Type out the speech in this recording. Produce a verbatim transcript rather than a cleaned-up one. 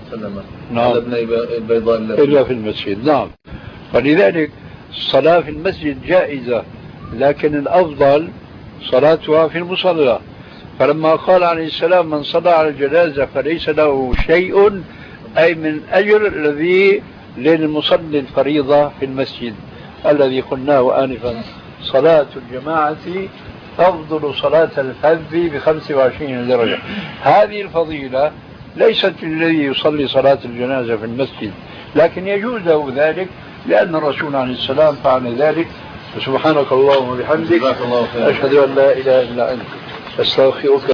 وسلم نعم. على ابن البيضاء إلا في المسجد. نعم. فلذلك الصلاة في المسجد جائزة، لكن الأفضل صلاتها في المصلى. فلما قال عليه السلام من صلى على الجنازة فليس له شيء، أي من أجر الذي للمصلي الفريضة في المسجد الذي قلناه آنفا. صلاة الجماعة تفضل صلاة الفذ بخمس وعشرين درجة. هذه الفضيلة ليست للذي يصلي صلاة الجنازة في المسجد، لكن يجوز له ذلك لأن الرسول عليه السلام فعل ذلك. سبحانك اللهم وبحمدك، أشهد أن لا إله إلا أنت، أستغفرك.